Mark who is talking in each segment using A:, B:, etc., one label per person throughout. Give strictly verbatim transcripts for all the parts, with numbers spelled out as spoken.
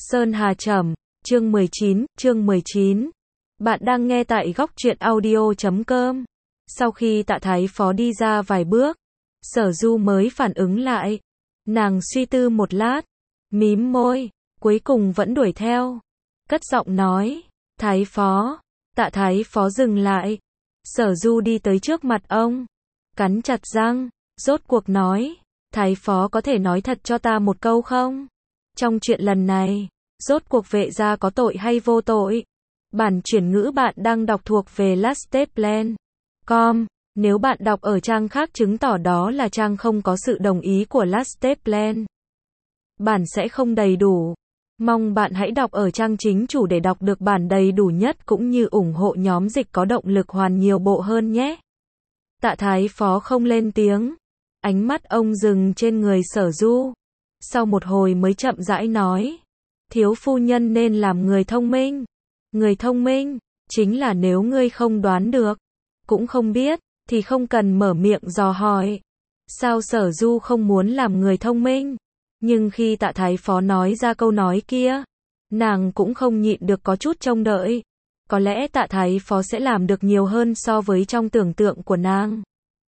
A: Sơn Hà Trầm, chương mười chín, chương mười chín. Bạn đang nghe tại góc truyện audio chấm com. Sau khi Tạ Thái Phó đi ra vài bước, Sở Du mới phản ứng lại. Nàng suy tư một lát, mím môi, cuối cùng vẫn đuổi theo. Cất giọng nói, Thái Phó. Tạ Thái Phó dừng lại. Sở Du đi tới trước mặt ông, cắn chặt răng, rốt cuộc nói, Thái Phó có thể nói thật cho ta một câu không? Trong chuyện lần này, rốt cuộc vệ gia có tội hay vô tội? Bản chuyển ngữ bạn đang đọc thuộc về lasteplan chấm com. Nếu bạn đọc ở trang khác chứng tỏ đó là trang không có sự đồng ý của lasteplan. Bản sẽ không đầy đủ. Mong bạn hãy đọc ở trang chính chủ để đọc được bản đầy đủ nhất cũng như ủng hộ nhóm dịch có động lực hoàn nhiều bộ hơn nhé. Tạ Thái Phó không lên tiếng. Ánh mắt ông dừng trên người Sở Du. Sau một hồi mới chậm rãi nói. Thiếu phu nhân nên làm người thông minh. Người thông minh, chính là nếu ngươi không đoán được, cũng không biết, thì không cần mở miệng dò hỏi. Sao Sở Du không muốn làm người thông minh? Nhưng khi Tạ Thái Phó nói ra câu nói kia, nàng cũng không nhịn được có chút trông đợi. Có lẽ Tạ Thái Phó sẽ làm được nhiều hơn so với trong tưởng tượng của nàng.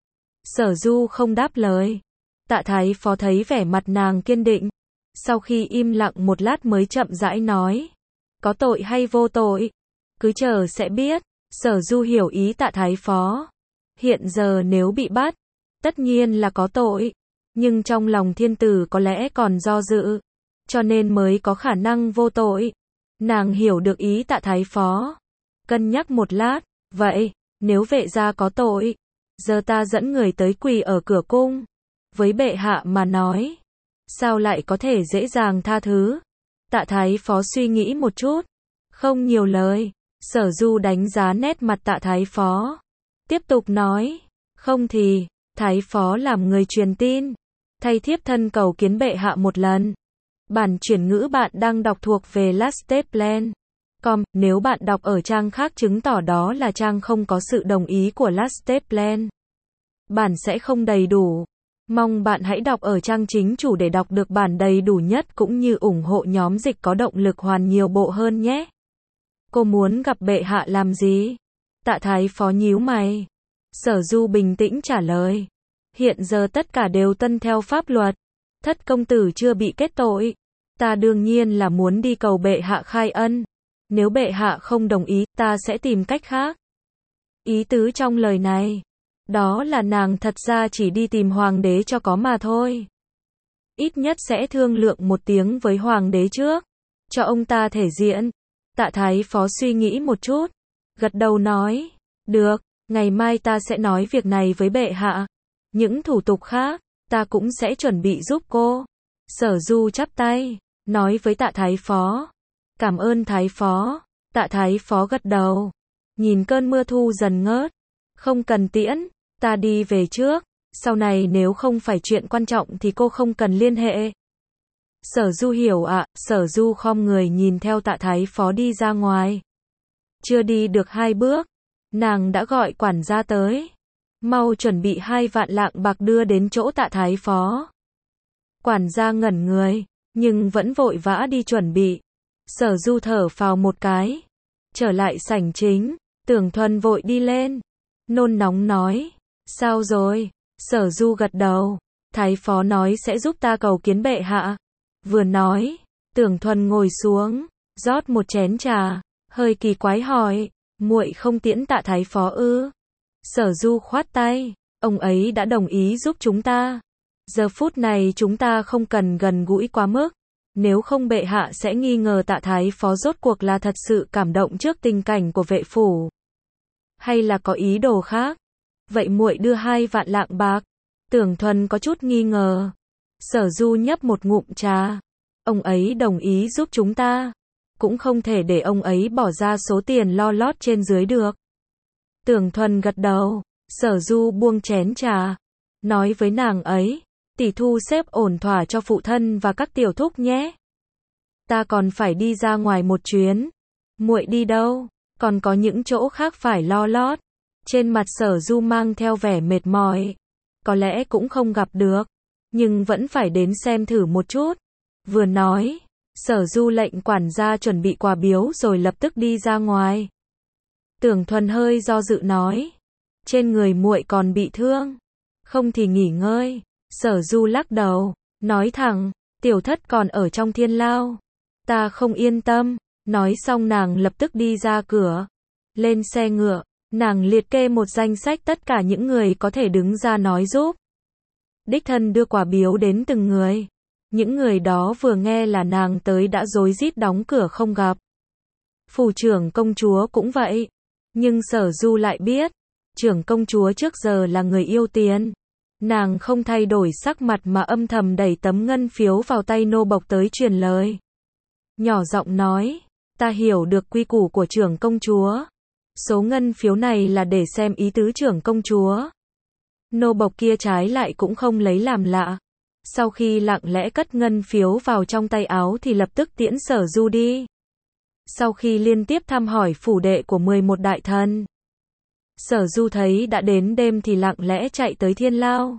A: Sở Du không đáp lời. Tạ Thái Phó thấy vẻ mặt nàng kiên định. Sau khi im lặng một lát mới chậm rãi nói. Có tội hay vô tội? Cứ chờ sẽ biết. Sở Du hiểu ý Tạ Thái Phó. Hiện giờ nếu bị bắt, tất nhiên là có tội. Nhưng trong lòng thiên tử có lẽ còn do dự. Cho nên mới có khả năng vô tội. Nàng hiểu được ý Tạ Thái Phó. Cân nhắc một lát. Vậy, nếu vệ gia có tội, giờ ta dẫn người tới quỳ ở cửa cung. Với bệ hạ mà nói, sao lại có thể dễ dàng tha thứ? Tạ Thái Phó suy nghĩ một chút, không nhiều lời. Sở Du đánh giá nét mặt Tạ Thái Phó, tiếp tục nói, không thì, Thái Phó làm người truyền tin, thay thiếp thân cầu kiến bệ hạ một lần. Bản chuyển ngữ bạn đang đọc thuộc về lasteplan chấm com, nếu bạn đọc ở trang khác chứng tỏ đó là trang không có sự đồng ý của lasteplan. Bản sẽ không đầy đủ. Mong bạn hãy đọc ở trang chính chủ để đọc được bản đầy đủ nhất cũng như ủng hộ nhóm dịch có động lực hoàn nhiều bộ hơn nhé. Cô muốn gặp bệ hạ làm gì? Tạ Thái Phó nhíu mày. Sở Du bình tĩnh trả lời. Hiện giờ tất cả đều tuân theo pháp luật. Thất công tử chưa bị kết tội. Ta đương nhiên là muốn đi cầu bệ hạ khai ân. Nếu bệ hạ không đồng ý, ta sẽ tìm cách khác. Ý tứ trong lời này, đó là nàng thật ra chỉ đi tìm hoàng đế cho có mà thôi. Ít nhất sẽ thương lượng một tiếng với hoàng đế trước, cho ông ta thể diện. Tạ Thái Phó suy nghĩ một chút, gật đầu nói, được, ngày mai ta sẽ nói việc này với bệ hạ. Những thủ tục khác, ta cũng sẽ chuẩn bị giúp cô. Sở Du chắp tay, nói với Tạ Thái Phó, cảm ơn Thái Phó. Tạ Thái Phó gật đầu, nhìn cơn mưa thu dần ngớt, không cần tiễn, ta đi về trước, sau này nếu không phải chuyện quan trọng thì cô không cần liên hệ. Sở Du hiểu ạ. Sở Du khom người nhìn theo Tạ Thái Phó đi ra ngoài. Chưa đi được hai bước, nàng đã gọi quản gia tới. Mau chuẩn bị hai vạn lạng bạc đưa đến chỗ Tạ Thái Phó. Quản gia ngẩn người, nhưng vẫn vội vã đi chuẩn bị. Sở Du thở phào một cái, trở lại sảnh chính. Tưởng Thuần vội đi lên, nôn nóng nói, sao rồi? Sở Du gật đầu, Thái Phó nói sẽ giúp ta cầu kiến bệ hạ. Vừa nói, Tưởng Thuần ngồi xuống, rót một chén trà, hơi kỳ quái hỏi, muội không tiễn Tạ Thái Phó ư? Sở Du khoát tay, ông ấy đã đồng ý giúp chúng ta. Giờ phút này chúng ta không cần gần gũi quá mức, nếu không bệ hạ sẽ nghi ngờ Tạ Thái Phó rốt cuộc là thật sự cảm động trước tình cảnh của vệ phủ, hay là có ý đồ khác. Vậy muội đưa hai vạn lạng bạc. Tưởng Thuần có chút nghi ngờ. Sở Du nhấp một ngụm trà. Ông ấy đồng ý giúp chúng ta, cũng không thể để ông ấy bỏ ra số tiền lo lót trên dưới được. Tưởng Thuần gật đầu. Sở Du buông chén trà, nói với nàng ấy, tỷ thu xếp ổn thỏa cho phụ thân và các tiểu thúc nhé. Ta còn phải đi ra ngoài một chuyến. Muội đi đâu? Còn có những chỗ khác phải lo lót. Trên mặt Sở Du mang theo vẻ mệt mỏi. Có lẽ cũng không gặp được, nhưng vẫn phải đến xem thử một chút. Vừa nói, Sở Du lệnh quản gia chuẩn bị quà biếu rồi lập tức đi ra ngoài. Tưởng Thuần hơi do dự nói, trên người muội còn bị thương, không thì nghỉ ngơi. Sở Du lắc đầu, nói thẳng, tiểu thất còn ở trong thiên lao, ta không yên tâm. Nói xong nàng lập tức đi ra cửa, lên xe ngựa, nàng liệt kê một danh sách tất cả những người có thể đứng ra nói giúp. Đích thân đưa quà biếu đến từng người. Những người đó vừa nghe là nàng tới đã rối rít đóng cửa không gặp. Phủ trưởng công chúa cũng vậy. Nhưng Sở Du lại biết, trưởng công chúa trước giờ là người yêu tiền. Nàng không thay đổi sắc mặt mà âm thầm đẩy tấm ngân phiếu vào tay nô bộc tới truyền lời. Nhỏ giọng nói, ta hiểu được quy củ của trưởng công chúa. Số ngân phiếu này là để xem ý tứ trưởng công chúa. Nô bộc kia trái lại cũng không lấy làm lạ. Sau khi lặng lẽ cất ngân phiếu vào trong tay áo thì lập tức tiễn Sở Du đi. Sau khi liên tiếp thăm hỏi phủ đệ của mười một đại thần, Sở Du thấy đã đến đêm thì lặng lẽ chạy tới thiên lao.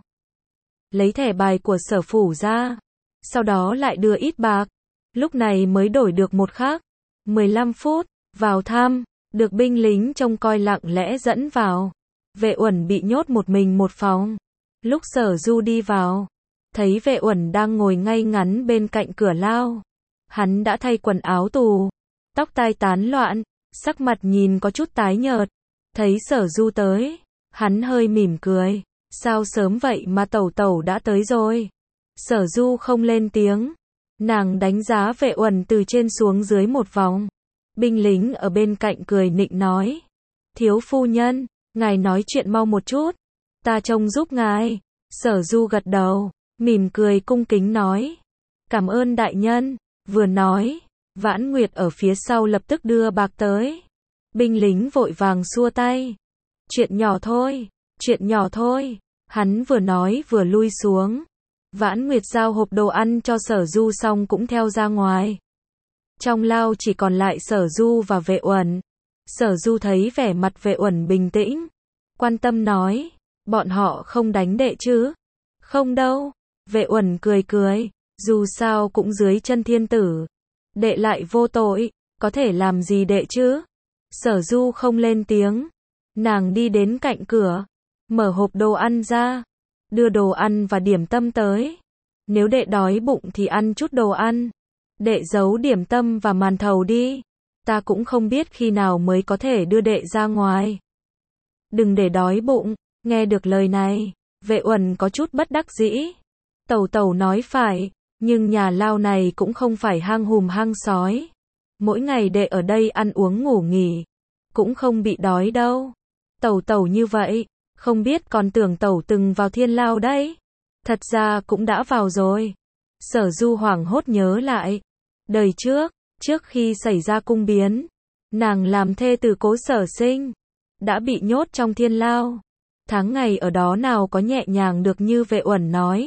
A: Lấy thẻ bài của sở phủ ra, sau đó lại đưa ít bạc. Lúc này mới đổi được một khắc. mười lăm phút, vào thăm, được binh lính trông coi lặng lẽ dẫn vào. Vệ Uẩn bị nhốt một mình một phòng. Lúc Sở Du đi vào, thấy Vệ Uẩn đang ngồi ngay ngắn bên cạnh cửa lao. Hắn đã thay quần áo tù, tóc tai tán loạn, sắc mặt nhìn có chút tái nhợt. Thấy Sở Du tới, hắn hơi mỉm cười, sao sớm vậy mà tẩu tẩu đã tới rồi. Sở Du không lên tiếng, nàng đánh giá Vệ Uẩn từ trên xuống dưới một vòng. Binh lính ở bên cạnh cười nịnh nói, thiếu phu nhân, ngài nói chuyện mau một chút, ta trông giúp ngài. Sở Du gật đầu, mỉm cười cung kính nói, cảm ơn đại nhân. Vừa nói, Vãn Nguyệt ở phía sau lập tức đưa bạc tới. Binh lính vội vàng xua tay, chuyện nhỏ thôi, chuyện nhỏ thôi. Hắn vừa nói vừa lui xuống. Vãn Nguyệt giao hộp đồ ăn cho Sở Du xong cũng theo ra ngoài. Trong lao chỉ còn lại Sở Du và Vệ Uẩn. Sở Du thấy vẻ mặt Vệ Uẩn bình tĩnh, quan tâm nói, bọn họ không đánh đệ chứ? Không đâu. Vệ Uẩn cười cười, dù sao cũng dưới chân thiên tử. Đệ lại vô tội, có thể làm gì đệ chứ? Sở Du không lên tiếng. Nàng đi đến cạnh cửa, mở hộp đồ ăn ra, đưa đồ ăn và điểm tâm tới. Nếu đệ đói bụng thì ăn chút đồ ăn. Đệ giấu điểm tâm và màn thầu đi. Ta cũng không biết khi nào mới có thể đưa đệ ra ngoài. Đừng để đói bụng. Nghe được lời này, Vệ Uẩn có chút bất đắc dĩ. Tẩu tẩu nói phải, nhưng nhà lao này cũng không phải hang hùm hang sói. Mỗi ngày đệ ở đây ăn uống ngủ nghỉ, cũng không bị đói đâu. Tẩu tẩu như vậy, không biết còn tưởng tẩu từng vào thiên lao đấy. Thật ra cũng đã vào rồi. Sở Du hoảng hốt nhớ lại. Đời trước, trước khi xảy ra cung biến, nàng làm thê từ Cố Sở Sinh, đã bị nhốt trong thiên lao. Tháng ngày ở đó nào có nhẹ nhàng được như Vệ Uẩn nói.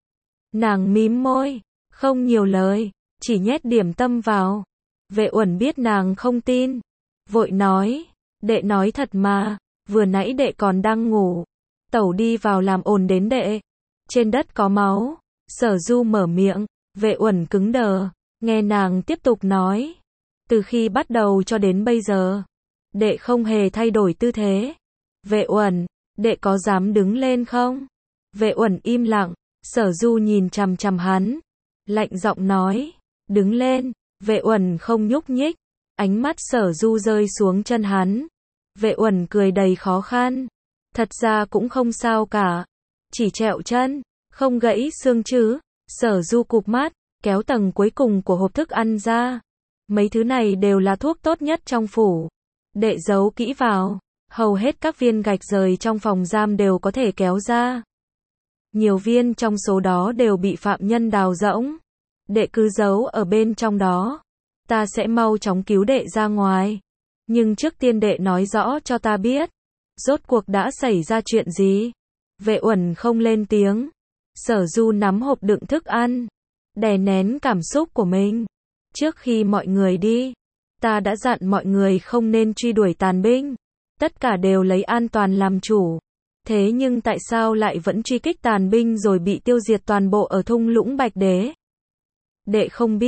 A: Nàng mím môi, không nhiều lời, chỉ nhét điểm tâm vào. Vệ Uẩn biết nàng không tin, vội nói, đệ nói thật mà, vừa nãy đệ còn đang ngủ. Tẩu đi vào làm ồn đến đệ. Trên đất có máu. Sở Du mở miệng, Vệ Uẩn cứng đờ, nghe nàng tiếp tục nói. Từ khi bắt đầu cho đến bây giờ, đệ không hề thay đổi tư thế. Vệ Uẩn, đệ có dám đứng lên không? Vệ Uẩn im lặng, Sở Du nhìn chằm chằm hắn, lạnh giọng nói, đứng lên. Vệ Uẩn không nhúc nhích, ánh mắt Sở Du rơi xuống chân hắn. Vệ Uẩn cười đầy khó khăn, thật ra cũng không sao cả, chỉ trẹo chân, không gãy xương chứ. Sở Du cụp mắt, kéo tầng cuối cùng của hộp thức ăn ra. Mấy thứ này đều là thuốc tốt nhất trong phủ. Đệ giấu kỹ vào, hầu hết các viên gạch rời trong phòng giam đều có thể kéo ra. Nhiều viên trong số đó đều bị phạm nhân đào rỗng. Đệ cứ giấu ở bên trong đó, ta sẽ mau chóng cứu đệ ra ngoài. Nhưng trước tiên đệ nói rõ cho ta biết, rốt cuộc đã xảy ra chuyện gì? Vệ Uẩn không lên tiếng. Sở Du nắm hộp đựng thức ăn, đè nén cảm xúc của mình. Trước khi mọi người đi, ta đã dặn mọi người không nên truy đuổi tàn binh. Tất cả đều lấy an toàn làm chủ. Thế nhưng tại sao lại vẫn truy kích tàn binh rồi bị tiêu diệt toàn bộ ở thung lũng Bạch Đế? Đệ không biết.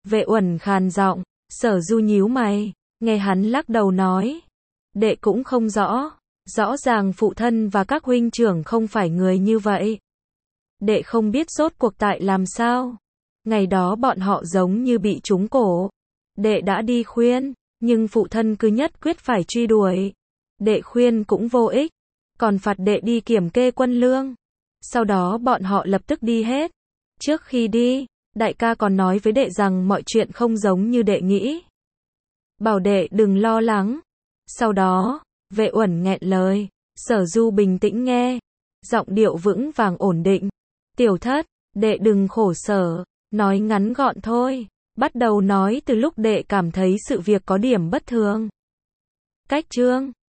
A: Vệ Uẩn khàn giọng, Sở Du nhíu mày, nghe hắn lắc đầu nói. Đệ cũng không rõ, rõ ràng phụ thân và các huynh trưởng không phải người như vậy. Đệ không biết rốt cuộc tại làm sao. Ngày đó bọn họ giống như bị trúng cổ. Đệ đã đi khuyên, nhưng phụ thân cứ nhất quyết phải truy đuổi. Đệ khuyên cũng vô ích, còn phạt đệ đi kiểm kê quân lương. Sau đó bọn họ lập tức đi hết. Trước khi đi, đại ca còn nói với đệ rằng mọi chuyện không giống như đệ nghĩ. Bảo đệ đừng lo lắng. Sau đó, Vệ Uẩn nghẹn lời, Sở Du bình tĩnh nghe, giọng điệu vững vàng ổn định. Tiểu thất, đệ đừng khổ sở, nói ngắn gọn thôi, bắt đầu nói từ lúc đệ cảm thấy sự việc có điểm bất thường. Cách chương